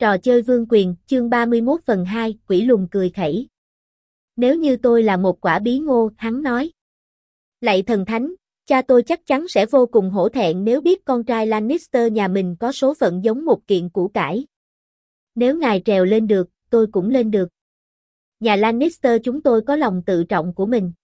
Trò chơi vương quyền, chương 31 phần 2, quỷ lùn cười khẩy. Nếu như tôi là một quả bí ngô, hắn nói. Lạy thần thánh, cha tôi chắc chắn sẽ vô cùng hổ thẹn nếu biết con trai Lannister nhà mình có số phận giống một kiện củ cải. Nếu ngài trèo lên được, tôi cũng lên được. Nhà Lannister chúng tôi có lòng tự trọng của mình.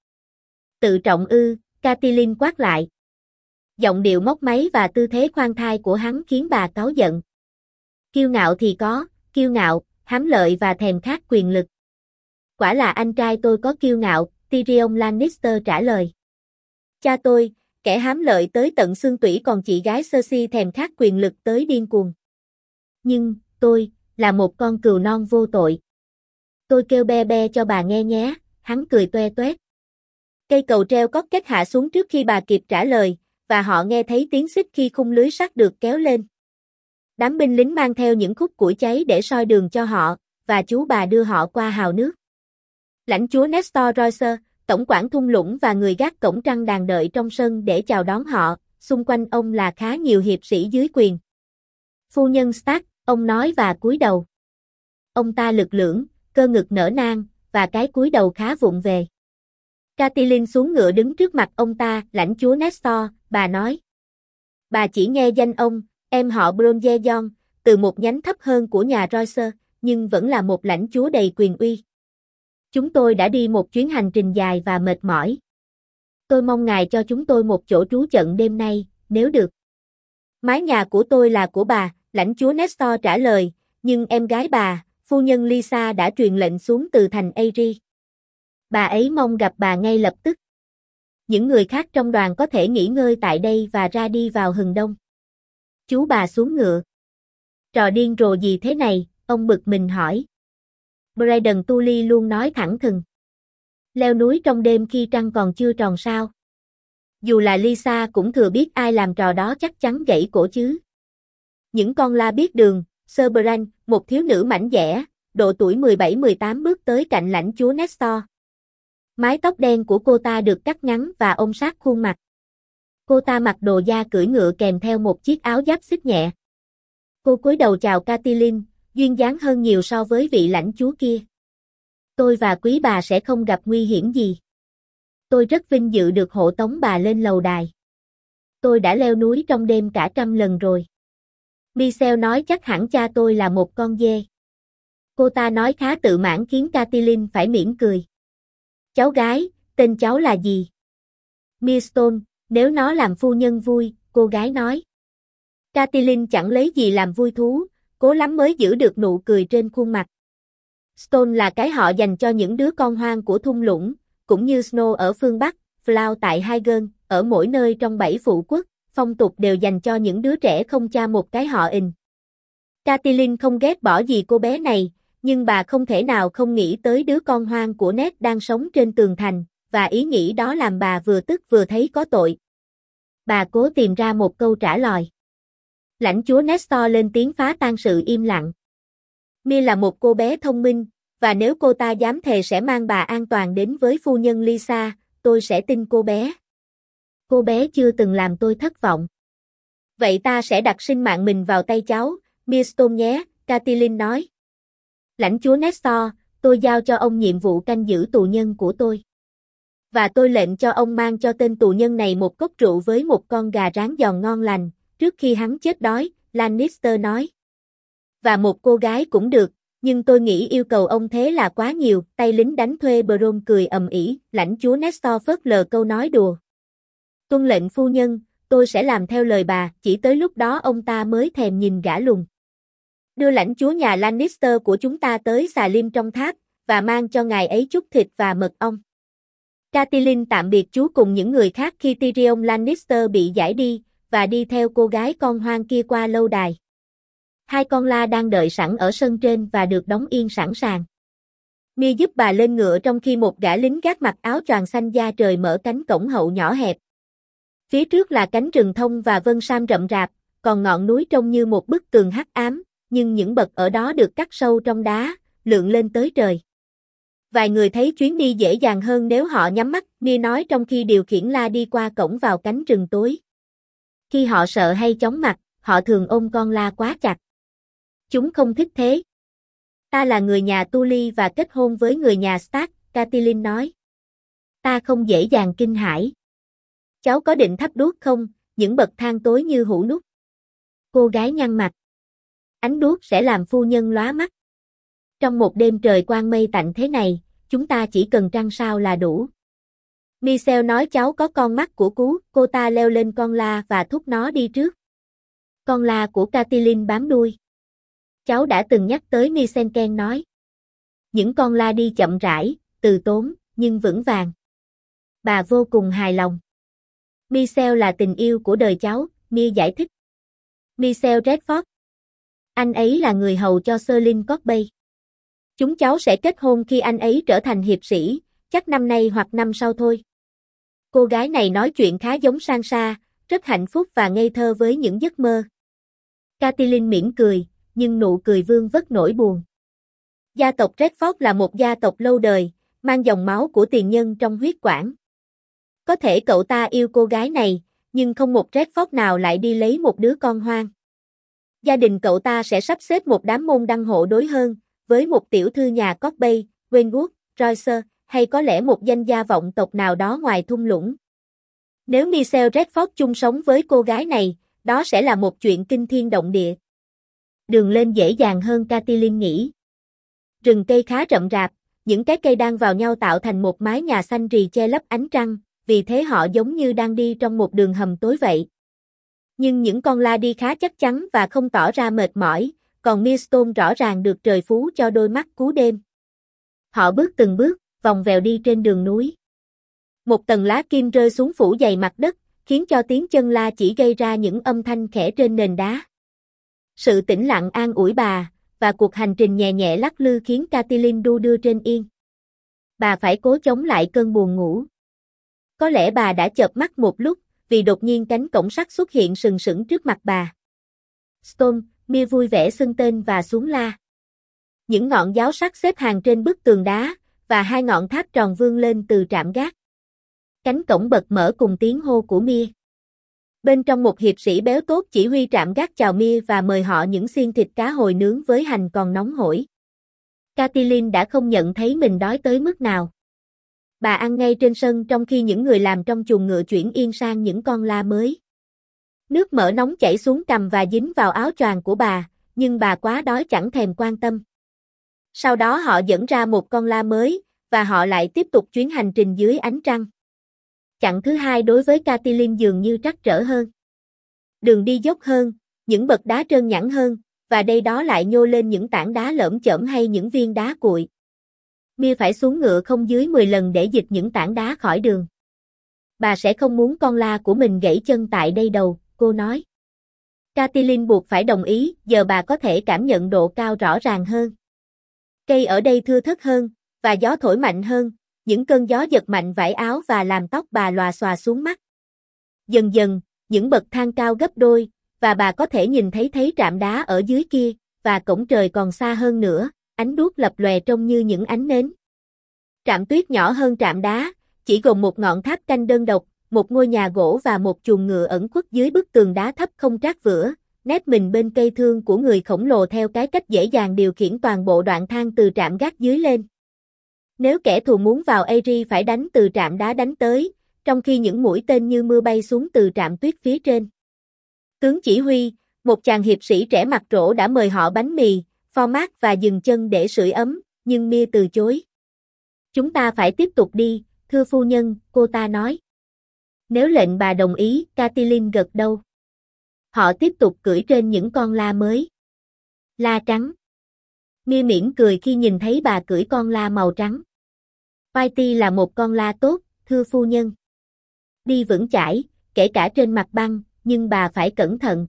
Tự trọng ư, Catelyn quát lại. Giọng điệu móc máy và tư thế khoan thai của hắn khiến bà cáu giận. Kiêu ngạo thì có, kiêu ngạo, hám lợi và thèm khát quyền lực. Quả là anh trai tôi có kiêu ngạo, Tyrion Lannister trả lời. Cha tôi, kẻ hám lợi tới tận xương tủy, còn chị gái Cersei thèm khát quyền lực tới điên cuồng. Nhưng, tôi, là một con cừu non vô tội. Tôi kêu be be cho bà nghe nhé, hắn cười toe toét. Cây cầu treo cót kết hạ xuống trước khi bà kịp trả lời, và họ nghe thấy tiếng xích khi khung lưới sắt được kéo lên. Đám binh lính mang theo những khúc củi cháy để soi đường cho họ, và chú bà đưa họ qua hào nước. Lãnh chúa Nestor Royce, tổng quản thung lũng và người gác cổng trăng đàn đợi trong sân để chào đón họ, xung quanh ông là khá nhiều hiệp sĩ dưới quyền. Phu nhân Stark, ông nói và cúi đầu. Ông ta lực lưỡng, cơ ngực nở nang, và cái cúi đầu khá vụng về. Catelyn xuống ngựa đứng trước mặt ông ta, lãnh chúa Nestor, bà nói. Bà chỉ nghe danh ông, em họ Bronzeon, từ một nhánh thấp hơn của nhà Royce, nhưng vẫn là một lãnh chúa đầy quyền uy. Chúng tôi đã đi một chuyến hành trình dài và mệt mỏi. Tôi mong ngài cho chúng tôi một chỗ trú chận đêm nay, nếu được. Mái nhà của tôi là của bà, lãnh chúa Nestor trả lời, nhưng em gái bà, phu nhân Lysa đã truyền lệnh xuống từ thành Aerie. Bà ấy mong gặp bà ngay lập tức. Những người khác trong đoàn có thể nghỉ ngơi tại đây và ra đi vào hừng đông. Chú bà xuống ngựa. Trò điên rồ gì thế này, ông bực mình hỏi. Brandon Tully luôn nói thẳng thừng. Leo núi trong đêm khi trăng còn chưa tròn sao. Dù là Lysa cũng thừa biết ai làm trò đó chắc chắn gãy cổ chứ. Những con la biết đường, Sir Bran, một thiếu nữ mảnh dẻ, độ tuổi 17-18 bước tới cạnh lãnh chúa Nestor. Mái tóc đen của cô ta được cắt ngắn và ôm sát khuôn mặt. Cô ta mặc đồ da cưỡi ngựa kèm theo một chiếc áo giáp xích nhẹ. Cô cúi đầu chào Catelyn, duyên dáng hơn nhiều so với vị lãnh chúa kia. Tôi và quý bà sẽ không gặp nguy hiểm gì. Tôi rất vinh dự được hộ tống bà lên lầu đài. Tôi đã leo núi trong đêm cả 100 lần rồi. Michelle nói chắc hẳn cha tôi là một con dê. Cô ta nói khá tự mãn khiến Catelyn phải mỉm cười. Cháu gái, tên cháu là gì? Millstone, nếu nó làm phu nhân vui, cô gái nói. Catelyn chẳng lấy gì làm vui thú, cố lắm mới giữ được nụ cười trên khuôn mặt. Stone là cái họ dành cho những đứa con hoang của thung lũng, cũng như Snow ở phương Bắc, Flow tại Highgarden, ở mỗi nơi trong 7 phụ quốc, phong tục đều dành cho những đứa trẻ không cha một cái họ ình. Catelyn không ghét bỏ gì cô bé này, nhưng bà không thể nào không nghĩ tới đứa con hoang của Ned đang sống trên tường thành, và ý nghĩ đó làm bà vừa tức vừa thấy có tội. Bà cố tìm ra một câu trả lời. Lãnh chúa Nestor lên tiếng phá tan sự im lặng. Mi là một cô bé thông minh, và nếu cô ta dám thề sẽ mang bà an toàn đến với phu nhân Lysa, tôi sẽ tin cô bé. Cô bé chưa từng làm tôi thất vọng. Vậy ta sẽ đặt sinh mạng mình vào tay cháu, Millstone nhé, Catelyn nói. Lãnh chúa Nestor, tôi giao cho ông nhiệm vụ canh giữ tù nhân của tôi. Và tôi lệnh cho ông mang cho tên tù nhân này một cốc rượu với một con gà rán giòn ngon lành, trước khi hắn chết đói, Lannister nói. Và một cô gái cũng được, nhưng tôi nghĩ yêu cầu ông thế là quá nhiều, tay lính đánh thuê Bronn cười ầm ĩ, lãnh chúa Nestor phớt lờ câu nói đùa. Tuân lệnh phu nhân, tôi sẽ làm theo lời bà, chỉ tới lúc đó ông ta mới thèm nhìn gã lùn. Đưa lãnh chúa nhà Lannister của chúng ta tới xà lim trong tháp, và mang cho ngài ấy chút thịt và mật ong. Catelyn tạm biệt chú cùng những người khác khi Tyrion Lannister bị giải đi, và đi theo cô gái con hoang kia qua lâu đài. Hai con la đang đợi sẵn ở sân trên và được đóng yên sẵn sàng. Mia giúp bà lên ngựa trong khi một gã lính gác mặc áo choàng xanh da trời mở cánh cổng hậu nhỏ hẹp. Phía trước là cánh rừng thông và vân sam rậm rạp, còn ngọn núi trông như một bức tường hắc ám, nhưng những bậc ở đó được cắt sâu trong đá, lượn lên tới trời. Vài người thấy chuyến đi dễ dàng hơn nếu họ nhắm mắt, Mia nói trong khi điều khiển la đi qua cổng vào cánh rừng tối. Khi họ sợ hay chóng mặt, họ thường ôm con la quá chặt. Chúng không thích thế. Ta là người nhà Tully và kết hôn với người nhà Stark, Catelyn nói. Ta không dễ dàng kinh hãi. Cháu có định thắp đuốc không, những bậc thang tối như hũ nút. Cô gái nhăn mặt. Ánh đuốc sẽ làm phu nhân lóa mắt. Trong một đêm trời quang mây tạnh thế này, chúng ta chỉ cần trăng sao là đủ. Michelle nói cháu có con mắt của cú, cô ta leo lên con la và thúc nó đi trước. Con la của Catelyn bám đuôi. Cháu đã từng nhắc tới Misen nói. Những con la đi chậm rãi, từ tốn, nhưng vững vàng. Bà vô cùng hài lòng. Michelle là tình yêu của đời cháu, Mia giải thích. Michelle Redford. Anh ấy là người hầu cho Sir Lin Corbey. Chúng cháu sẽ kết hôn khi anh ấy trở thành hiệp sĩ, chắc năm nay hoặc năm sau thôi. Cô gái này nói chuyện khá giống Sansa, rất hạnh phúc và ngây thơ với những giấc mơ. Catelyn mỉm cười, nhưng nụ cười vương vất nỗi buồn. Gia tộc Redford là một gia tộc lâu đời, mang dòng máu của tiền nhân trong huyết quản. Có thể cậu ta yêu cô gái này, nhưng không một Redford nào lại đi lấy một đứa con hoang. Gia đình cậu ta sẽ sắp xếp một đám môn đăng hộ đối hơn, với một tiểu thư nhà Corbey, Wenwood, Royce, hay có lẽ một danh gia vọng tộc nào đó ngoài thung lũng. Nếu Michelle Redford chung sống với cô gái này, đó sẽ là một chuyện kinh thiên động địa. Đường lên dễ dàng hơn Catelyn nghĩ. Rừng cây khá rậm rạp, những cái cây đang vào nhau tạo thành một mái nhà xanh rì che lấp ánh trăng, vì thế họ giống như đang đi trong một đường hầm tối vậy. Nhưng những con la đi khá chắc chắn và không tỏ ra mệt mỏi, còn Millstone rõ ràng được trời phú cho đôi mắt cú đêm. Họ bước từng bước, vòng vèo đi trên đường núi. Một tầng lá kim rơi xuống phủ dày mặt đất, khiến cho tiếng chân la chỉ gây ra những âm thanh khẽ trên nền đá. Sự tĩnh lặng an ủi bà, và cuộc hành trình nhẹ nhẹ lắc lư khiến Catelyn đu đưa trên yên. Bà phải cố chống lại cơn buồn ngủ. Có lẽ bà đã chợp mắt một lúc, vì đột nhiên cánh cổng sắt xuất hiện sừng sững trước mặt bà. Storm, Mia vui vẻ xưng tên và xuống la. Những ngọn giáo sắt xếp hàng trên bức tường đá, và hai ngọn tháp tròn vươn lên từ trạm gác. Cánh cổng bật mở cùng tiếng hô của Mia. Bên trong một hiệp sĩ béo tốt chỉ huy trạm gác chào Mia và mời họ những xiên thịt cá hồi nướng với hành còn nóng hổi. Catelyn đã không nhận thấy mình đói tới mức nào. Bà ăn ngay trên sân trong khi những người làm trong chuồng ngựa chuyển yên sang những con la mới. Nước mỡ nóng chảy xuống cằm và dính vào áo choàng của bà, nhưng bà quá đói chẳng thèm quan tâm. Sau đó họ dẫn ra một con la mới, và họ lại tiếp tục chuyến hành trình dưới ánh trăng. Chặng thứ hai đối với Catelyn dường như trắc trở hơn. Đường đi dốc hơn, những bậc đá trơn nhẵn hơn, và đây đó lại nhô lên những tảng đá lởm chởm hay những viên đá cuội. Mia phải xuống ngựa không dưới 10 lần để dịch những tảng đá khỏi đường. Bà sẽ không muốn con la của mình gãy chân tại đây đâu, cô nói. Catelyn buộc phải đồng ý, giờ bà có thể cảm nhận độ cao rõ ràng hơn. Cây ở đây thưa thớt hơn, và gió thổi mạnh hơn, những cơn gió giật mạnh vải áo và làm tóc bà lòa xòa xuống mắt. Dần dần, những bậc thang cao gấp đôi, và bà có thể nhìn thấy trạm đá ở dưới kia, và cổng trời còn xa hơn nữa, ánh đuốc lập lòe trông như những ánh nến. Trạm tuyết nhỏ hơn trạm đá, chỉ gồm một ngọn tháp canh đơn độc, một ngôi nhà gỗ và một chuồng ngựa ẩn khuất dưới bức tường đá thấp không trát vữa, nép mình bên cây thương của người khổng lồ theo cái cách dễ dàng điều khiển toàn bộ đoạn thang từ trạm gác dưới lên. Nếu kẻ thù muốn vào Aerie phải đánh từ trạm đá đánh tới, trong khi những mũi tên như mưa bay xuống từ trạm tuyết phía trên. Tướng chỉ huy, một chàng hiệp sĩ trẻ mặt trổ đã mời họ bánh mì, pho mát và dừng chân để sưởi ấm, nhưng Mia từ chối. Chúng ta phải tiếp tục đi, thưa phu nhân, cô ta nói. Nếu lệnh bà đồng ý, Catelyn gật đầu. Họ tiếp tục cưỡi trên những con la mới. La trắng. Mia mỉm cười khi nhìn thấy bà cưỡi con la màu trắng. Whitey là một con la tốt, thưa phu nhân. Đi vững chãi, kể cả trên mặt băng, nhưng bà phải cẩn thận.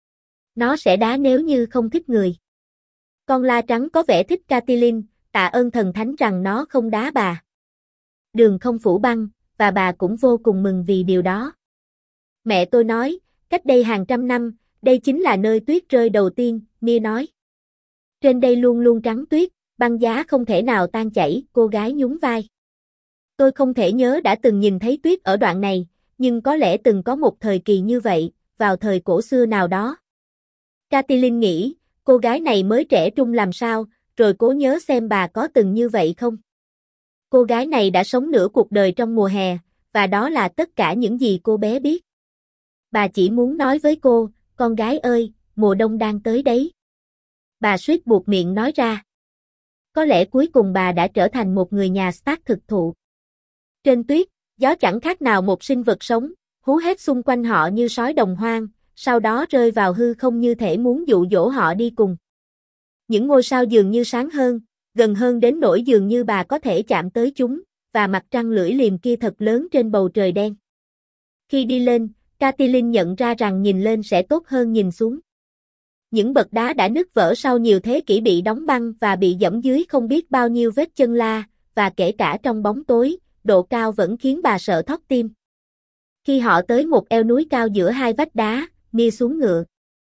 Nó sẽ đá nếu như không thích người. Con la trắng có vẻ thích Catelyn, tạ ơn thần thánh rằng nó không đá bà. Đường không phủ băng, và bà cũng vô cùng mừng vì điều đó. Mẹ tôi nói, cách đây hàng trăm năm, đây chính là nơi tuyết rơi đầu tiên, Mia nói. Trên đây luôn luôn trắng tuyết, băng giá không thể nào tan chảy, cô gái nhún vai. Tôi không thể nhớ đã từng nhìn thấy tuyết ở đoạn này, nhưng có lẽ từng có một thời kỳ như vậy, vào thời cổ xưa nào đó. Catelyn nghĩ, cô gái này mới trẻ trung làm sao, rồi cố nhớ xem bà có từng như vậy không. Cô gái này đã sống nửa cuộc đời trong mùa hè, và đó là tất cả những gì cô bé biết. Bà chỉ muốn nói với cô, con gái ơi, mùa đông đang tới đấy. Bà suýt buộc miệng nói ra. Có lẽ cuối cùng bà đã trở thành một người nhà Stark thực thụ. Trên tuyết, gió chẳng khác nào một sinh vật sống, hú hét xung quanh họ như sói đồng hoang, sau đó rơi vào hư không như thể muốn dụ dỗ họ đi cùng. Những ngôi sao dường như sáng hơn, gần hơn đến nỗi dường như bà có thể chạm tới chúng, và mặt trăng lưỡi liềm kia thật lớn trên bầu trời đen. Khi đi lên, Catelyn nhận ra rằng nhìn lên sẽ tốt hơn nhìn xuống. Những bậc đá đã nứt vỡ sau nhiều thế kỷ bị đóng băng và bị dẫm dưới không biết bao nhiêu vết chân la, và kể cả trong bóng tối, độ cao vẫn khiến bà sợ thót tim. Khi họ tới một eo núi cao giữa hai vách đá, Mia xuống ngựa.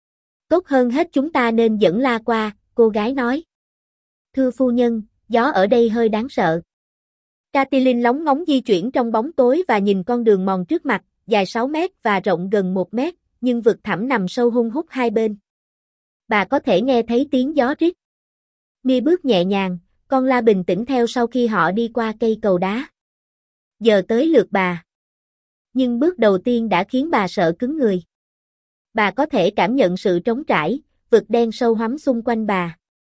Tốt hơn hết chúng ta nên dẫn La qua, cô gái nói. Thưa phu nhân, gió ở đây hơi đáng sợ. Catelyn lóng ngóng di chuyển trong bóng tối và nhìn con đường mòn trước mặt, dài 6 mét và rộng gần 1 mét, nhưng vực thẳm nằm sâu hun hút hai bên. Bà có thể nghe thấy tiếng gió rít. Mia bước nhẹ nhàng, con La bình tĩnh theo sau khi họ đi qua cây cầu đá. Giờ tới lượt bà. Nhưng bước đầu tiên đã khiến bà sợ cứng người. Bà có thể cảm nhận sự trống trải, vực đen sâu hoắm xung quanh bà.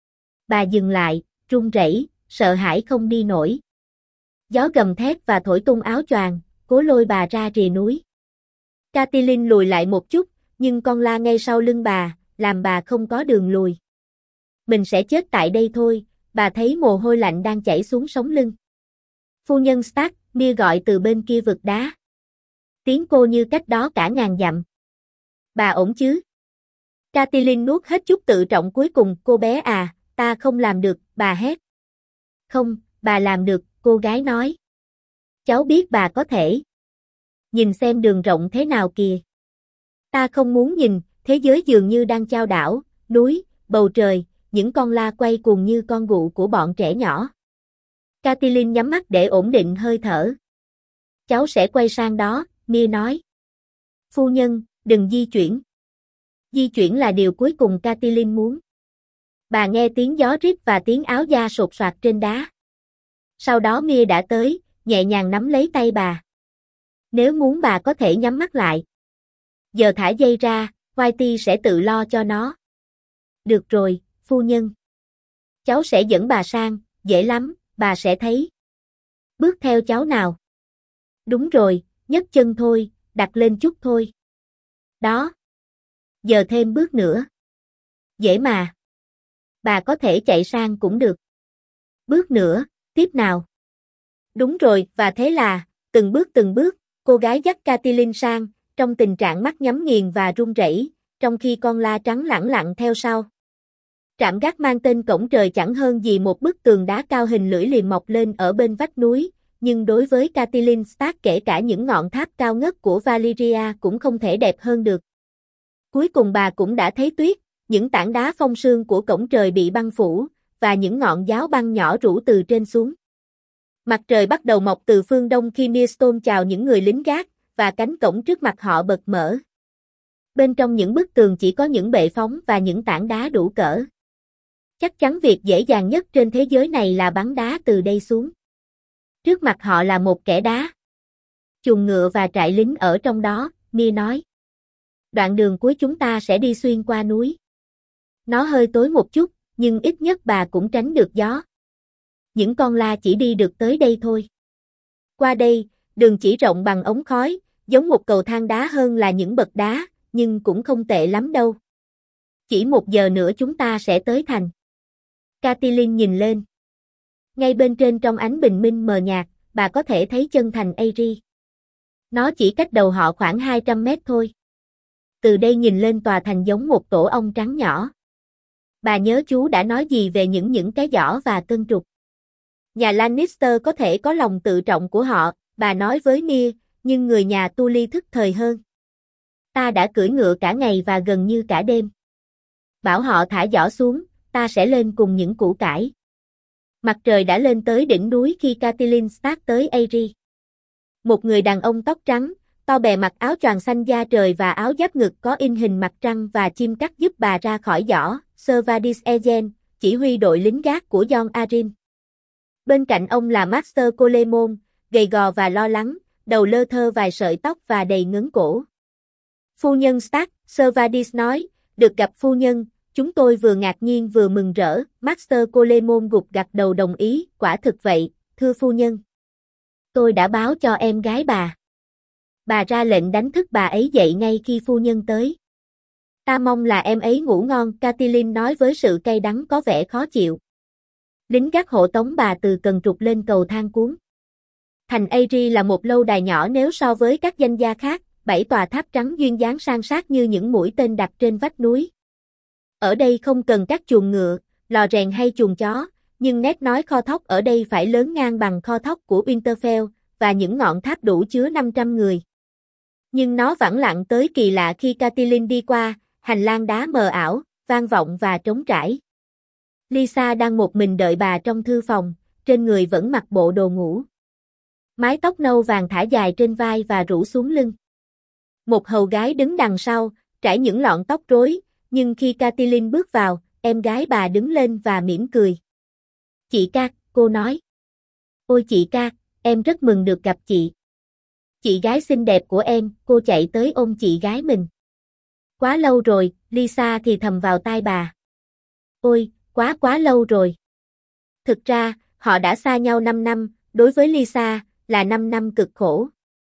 Bà dừng lại, run rẩy, sợ hãi không đi nổi. Gió gầm thét và thổi tung áo choàng, cố lôi bà ra rìa núi. Catelyn lùi lại một chút, nhưng con La ngay sau lưng bà, làm bà không có đường lùi. Mình sẽ chết tại đây thôi, bà thấy mồ hôi lạnh đang chảy xuống sống lưng. Phu nhân Stark, Mia gọi từ bên kia vực đá. Tiếng cô như cách đó cả ngàn dặm. Bà ổn chứ? Catelyn nuốt hết chút tự trọng cuối cùng, cô bé à, ta không làm được, bà hét. Không, bà làm được, cô gái nói. Cháu biết bà có thể. Nhìn xem đường rộng thế nào kìa. Ta không muốn nhìn, thế giới dường như đang chao đảo, núi, bầu trời, những con la quay cuồng như con gụ của bọn trẻ nhỏ. Catelyn nhắm mắt để ổn định hơi thở. Cháu sẽ quay sang đó, Mia nói. Phu nhân, đừng di chuyển. Di chuyển là điều cuối cùng Catelyn muốn. Bà nghe tiếng gió rít và tiếng áo da sột soạt trên đá. Sau đó Mia đã tới, nhẹ nhàng nắm lấy tay bà. Nếu muốn bà có thể nhắm mắt lại. Giờ thả dây ra, Whitey sẽ tự lo cho nó. Được rồi, phu nhân. Cháu sẽ dẫn bà sang, dễ lắm, bà sẽ thấy. Bước theo cháu nào. Đúng rồi, nhấc chân thôi, đặt lên chút thôi. Đó. Giờ thêm bước nữa. Dễ mà. Bà có thể chạy sang cũng được. Bước nữa, tiếp nào. Đúng rồi, và thế là, từng bước, cô gái dắt Catelyn sang, trong tình trạng mắt nhắm nghiền và run rẩy, trong khi con La trắng lẳng lặng theo sau. Trạm gác mang tên Cổng Trời chẳng hơn gì một bức tường đá cao hình lưỡi liềm mọc lên ở bên vách núi, nhưng đối với Catelyn Stark kể cả những ngọn tháp cao ngất của Valyria cũng không thể đẹp hơn được. Cuối cùng bà cũng đã thấy tuyết, những tảng đá phong sương của Cổng Trời bị băng phủ, và những ngọn giáo băng nhỏ rủ từ trên xuống. Mặt trời bắt đầu mọc từ phương đông khi Milestone chào những người lính gác, và cánh cổng trước mặt họ bật mở. Bên trong những bức tường chỉ có những bệ phóng và những tảng đá đủ cỡ. Chắc chắn việc dễ dàng nhất trên thế giới này là bắn đá từ đây xuống. Trước mặt họ là một kẻ đá. Chuồng ngựa và trại lính ở trong đó, Mia nói. Đoạn đường cuối chúng ta sẽ đi xuyên qua núi. Nó hơi tối một chút, nhưng ít nhất bà cũng tránh được gió. Những con la chỉ đi được tới đây thôi. Qua đây, đường chỉ rộng bằng ống khói, giống một cầu thang đá hơn là những bậc đá, nhưng cũng không tệ lắm đâu. Chỉ 1 giờ nữa chúng ta sẽ tới thành. Catelyn nhìn lên. Ngay bên trên trong ánh bình minh mờ nhạt, bà có thể thấy chân thành Aerie. Nó chỉ cách đầu họ khoảng 200 mét thôi. Từ đây nhìn lên tòa thành giống một tổ ong trắng nhỏ. Bà nhớ chú đã nói gì về những cái giỏ và cân trục. Nhà Lannister có thể có lòng tự trọng của họ, bà nói với Mia, nhưng người nhà Tully thức thời hơn. Ta đã cưỡi ngựa cả ngày và gần như cả đêm. Bảo họ thả giỏ xuống, ta sẽ lên cùng những củ cải. Mặt trời đã lên tới đỉnh núi khi Catelyn Stark tới Aerie. Một người đàn ông tóc trắng, to bè mặc áo choàng xanh da trời và áo giáp ngực có in hình mặt trăng và chim cắt giúp bà ra khỏi giỏ, Servadis Ezen, chỉ huy đội lính gác của Jon Arryn. Bên cạnh ông là Master Colemon, gầy gò và lo lắng, đầu lơ thơ vài sợi tóc và đầy ngấn cổ. Phu nhân Stark, Servadis nói, được gặp phu nhân, chúng tôi vừa ngạc nhiên vừa mừng rỡ. Master Colemon gục gặt đầu đồng ý, quả thực vậy, thưa phu nhân. Tôi đã báo cho em gái bà. Bà ra lệnh đánh thức bà ấy dậy ngay khi phu nhân tới. Ta mong là em ấy ngủ ngon, Catelyn nói với sự cay đắng có vẻ khó chịu. Lính gác hộ tống bà từ cần trục lên cầu thang cuốn. Thành Aerie là một lâu đài nhỏ nếu so với các danh gia khác, 7 tòa tháp trắng duyên dáng san sát như những mũi tên đặt trên vách núi. Ở đây không cần các chuồng ngựa, lò rèn hay chuồng chó, nhưng nét nói kho thóc ở đây phải lớn ngang bằng kho thóc của Winterfell, và những ngọn tháp đủ chứa 500 người. Nhưng nó vắng lặng tới kỳ lạ khi Catelyn đi qua, hành lang đá mờ ảo, vang vọng và trống trải. Lysa đang một mình đợi bà trong thư phòng, trên người vẫn mặc bộ đồ ngủ. Mái tóc nâu vàng thả dài trên vai và rủ xuống lưng. Một hầu gái đứng đằng sau, trải những lọn tóc rối, nhưng khi Catelyn bước vào, em gái bà đứng lên và mỉm cười. Chị Cat, cô nói. Ôi chị Cat, em rất mừng được gặp chị. Chị gái xinh đẹp của em, cô chạy tới ôm chị gái mình. Quá lâu rồi, Lysa thì thầm vào tai bà. Ôi, quá lâu rồi. Thực ra, họ đã xa nhau 5 năm, đối với Lysa, là 5 năm cực khổ.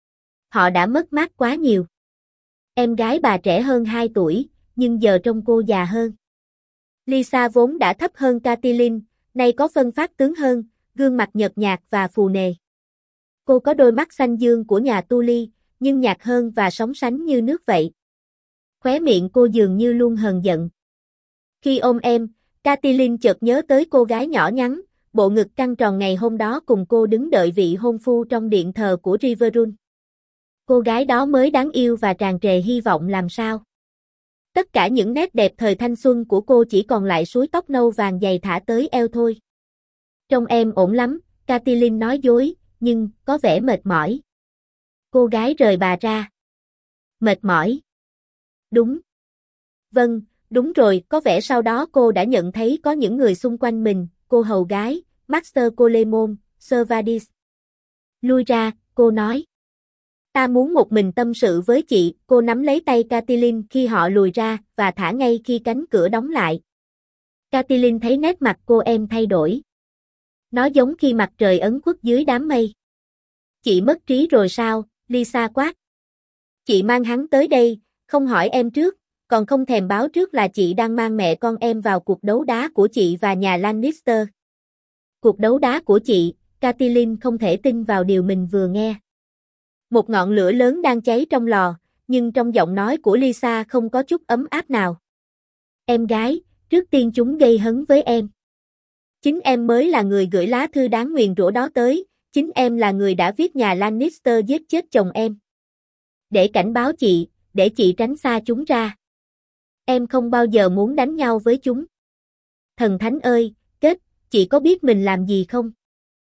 Họ đã mất mát quá nhiều. Em gái bà trẻ hơn 2 tuổi, nhưng giờ trông cô già hơn. Lysa vốn đã thấp hơn Catelyn, nay có phân phát tướng hơn, gương mặt nhợt nhạt và phù nề. Cô có đôi mắt xanh dương của nhà Tully, nhưng nhạt hơn và sóng sánh như nước vậy. Khóe miệng cô dường như luôn hờn giận. Khi ôm em, Catelyn chợt nhớ tới cô gái nhỏ nhắn, bộ ngực căng tròn ngày hôm đó cùng cô đứng đợi vị hôn phu trong điện thờ của Riverrun. Cô gái đó mới đáng yêu và tràn trề hy vọng làm sao. Tất cả những nét đẹp thời thanh xuân của cô chỉ còn lại suối tóc nâu vàng dày thả tới eo thôi. Trông em ổn lắm, Catelyn nói dối, nhưng có vẻ mệt mỏi. Cô gái rời bà ra. Mệt mỏi. Đúng. Vâng, đúng rồi, có vẻ sau đó cô đã nhận thấy có những người xung quanh mình, cô hầu gái, Master Colemon, Servadis. Lui ra, cô nói. Ta muốn một mình tâm sự với chị, cô nắm lấy tay Catelyn khi họ lùi ra và thả ngay khi cánh cửa đóng lại. Catelyn thấy nét mặt cô em thay đổi. Nó giống khi mặt trời ấn khuất dưới đám mây. Chị mất trí rồi sao, Lysa quát. Chị mang hắn tới đây, không hỏi em trước, còn không thèm báo trước là chị đang mang mẹ con em vào cuộc đấu đá của chị và nhà Lannister. Cuộc đấu đá của chị, Catelyn không thể tin vào điều mình vừa nghe. Một ngọn lửa lớn đang cháy trong lò, nhưng trong giọng nói của Lysa không có chút ấm áp nào. Em gái, trước tiên chúng gây hấn với em. Chính em mới là người gửi lá thư đáng nguyền rủa đó tới, chính em là người đã viết nhà Lannister giết chết chồng em. Để cảnh báo chị, để chị tránh xa chúng ra. Em không bao giờ muốn đánh nhau với chúng. Thần thánh ơi, Kết, chị có biết mình làm gì không?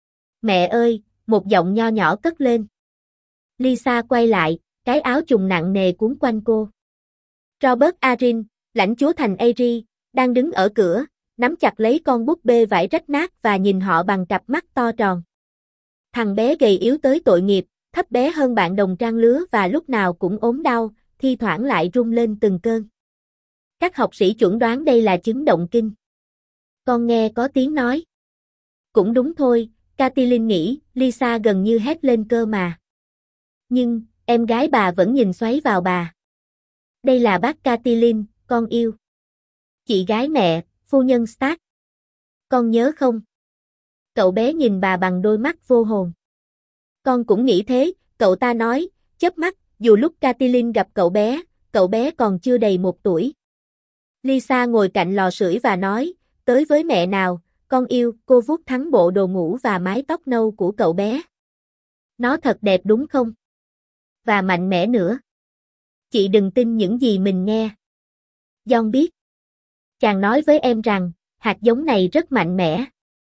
Mẹ ơi, một giọng nho nhỏ cất lên. Lysa quay lại, cái áo trùng nặng nề cuốn quanh cô. Robert Arryn, lãnh chúa thành Aerie, đang đứng ở cửa, nắm chặt lấy con búp bê vải rách nát và nhìn họ bằng cặp mắt to tròn. Thằng bé gầy yếu tới tội nghiệp, thấp bé hơn bạn đồng trang lứa và lúc nào cũng ốm đau, thi thoảng lại rung lên từng cơn. Các học sĩ chuẩn đoán đây là chứng động kinh. Con nghe có tiếng nói. Cũng đúng thôi, Catelyn nghĩ, Lysa gần như hét lên cơ mà. Nhưng, em gái bà vẫn nhìn xoáy vào bà. Đây là bác Catelyn, con yêu. Chị gái mẹ, phu nhân Stark. Con nhớ không? Cậu bé nhìn bà bằng đôi mắt vô hồn. Con cũng nghĩ thế, cậu ta nói, chớp mắt, dù lúc Catelyn gặp cậu bé còn chưa đầy 1 tuổi. Lysa ngồi cạnh lò sưởi và nói, tới với mẹ nào, con yêu, cô vuốt thắng bộ đồ ngủ và mái tóc nâu của cậu bé. Nó thật đẹp đúng không? Và mạnh mẽ nữa. Chị đừng tin những gì mình nghe. Jon biết. Chàng nói với em rằng, hạt giống này rất mạnh mẽ.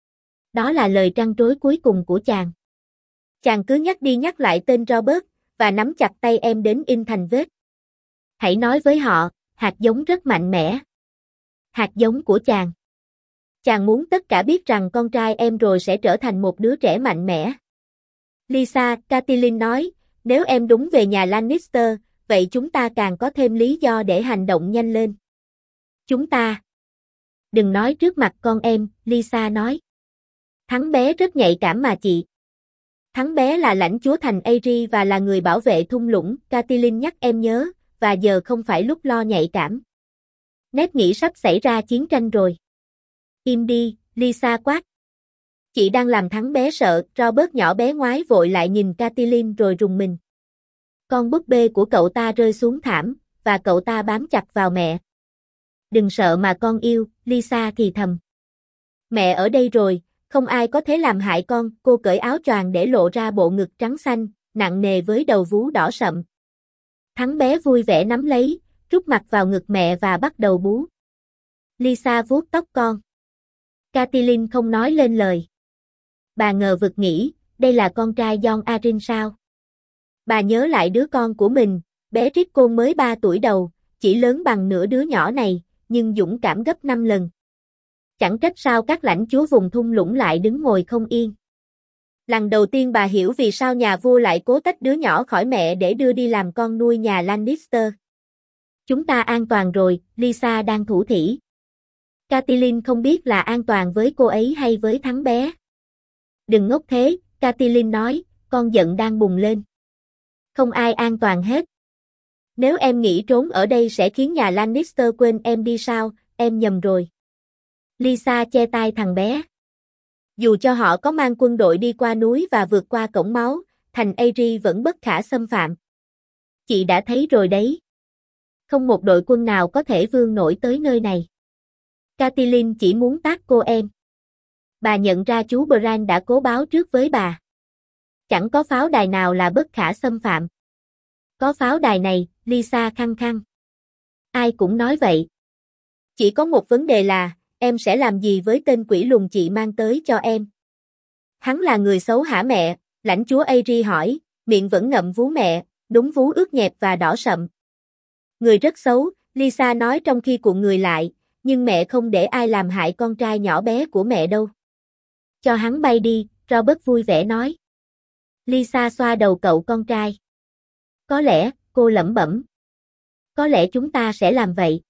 Đó là lời trăn trối cuối cùng của chàng. Chàng cứ nhắc đi nhắc lại tên Robert, và nắm chặt tay em đến in thành vết. Hãy nói với họ, hạt giống rất mạnh mẽ. Hạt giống của chàng. Chàng muốn tất cả biết rằng con trai em rồi sẽ trở thành một đứa trẻ mạnh mẽ. Lisa, Catelyn nói, nếu em đúng về nhà Lannister, vậy chúng ta càng có thêm lý do để hành động nhanh lên. Chúng ta. Đừng nói trước mặt con em, Lisa nói. Thắng bé rất nhạy cảm mà chị. Thắng bé là lãnh chúa thành Aerie và là người bảo vệ thung lũng, Catelyn nhắc em nhớ, và giờ không phải lúc lo nhạy cảm. Ned nghĩ sắp xảy ra chiến tranh rồi. Im đi, Lisa quát. Chị đang làm Thắng bé sợ, Robert nhỏ bé ngoái vội lại nhìn Catelyn rồi rùng mình. Con búp bê của cậu ta rơi xuống thảm, và cậu ta bám chặt vào mẹ. Đừng sợ mà con yêu, Lisa thì thầm. Mẹ ở đây rồi, không ai có thể làm hại con, cô cởi áo choàng để lộ ra bộ ngực trắng xanh, nặng nề với đầu vú đỏ sậm. Thắng bé vui vẻ nắm lấy, trút mặt vào ngực mẹ và bắt đầu bú. Lisa vuốt tóc con. Catelyn không nói lên lời. Bà ngờ vực nghĩ, đây là con trai Jon Arryn sao? Bà nhớ lại đứa con của mình, bé Rickon mới 3 tuổi đầu, chỉ lớn bằng nửa đứa nhỏ này, nhưng dũng cảm gấp 5 lần. Chẳng trách sao các lãnh chúa vùng thung lũng lại đứng ngồi không yên. Lần đầu tiên bà hiểu vì sao nhà vua lại cố tách đứa nhỏ khỏi mẹ để đưa đi làm con nuôi nhà Lannister. Chúng ta an toàn rồi, Lisa đang thủ thỉ. Catelyn không biết là an toàn với cô ấy hay với Thắng bé. Đừng ngốc thế, Catelyn nói, con giận đang bùng lên. Không ai an toàn hết. Nếu em nghĩ trốn ở đây sẽ khiến nhà Lannister quên em đi sao, em nhầm rồi. Lisa che tai thằng bé. Dù cho họ có mang quân đội đi qua núi và vượt qua cổng máu, thành Aerie vẫn bất khả xâm phạm. Chị đã thấy rồi đấy. Không một đội quân nào có thể vươn nổi tới nơi này. Catelyn chỉ muốn tát cô em. Bà nhận ra chú Bran đã cố báo trước với bà. Chẳng có pháo đài nào là bất khả xâm phạm. Có pháo đài này, Lisa khăng khăng. Ai cũng nói vậy. Chỉ có một vấn đề là, em sẽ làm gì với tên quỷ lùn chị mang tới cho em? Hắn là người xấu hả mẹ? Lãnh chúa Aerie hỏi, miệng vẫn ngậm vú mẹ, đúng vú ướt nhẹp và đỏ sậm. Người rất xấu, Lisa nói trong khi cuộn người lại, nhưng mẹ không để ai làm hại con trai nhỏ bé của mẹ đâu. Cho hắn bay đi, Robert vui vẻ nói. Lisa xoa đầu cậu con trai. Có lẽ, cô lẩm bẩm. Có lẽ chúng ta sẽ làm vậy.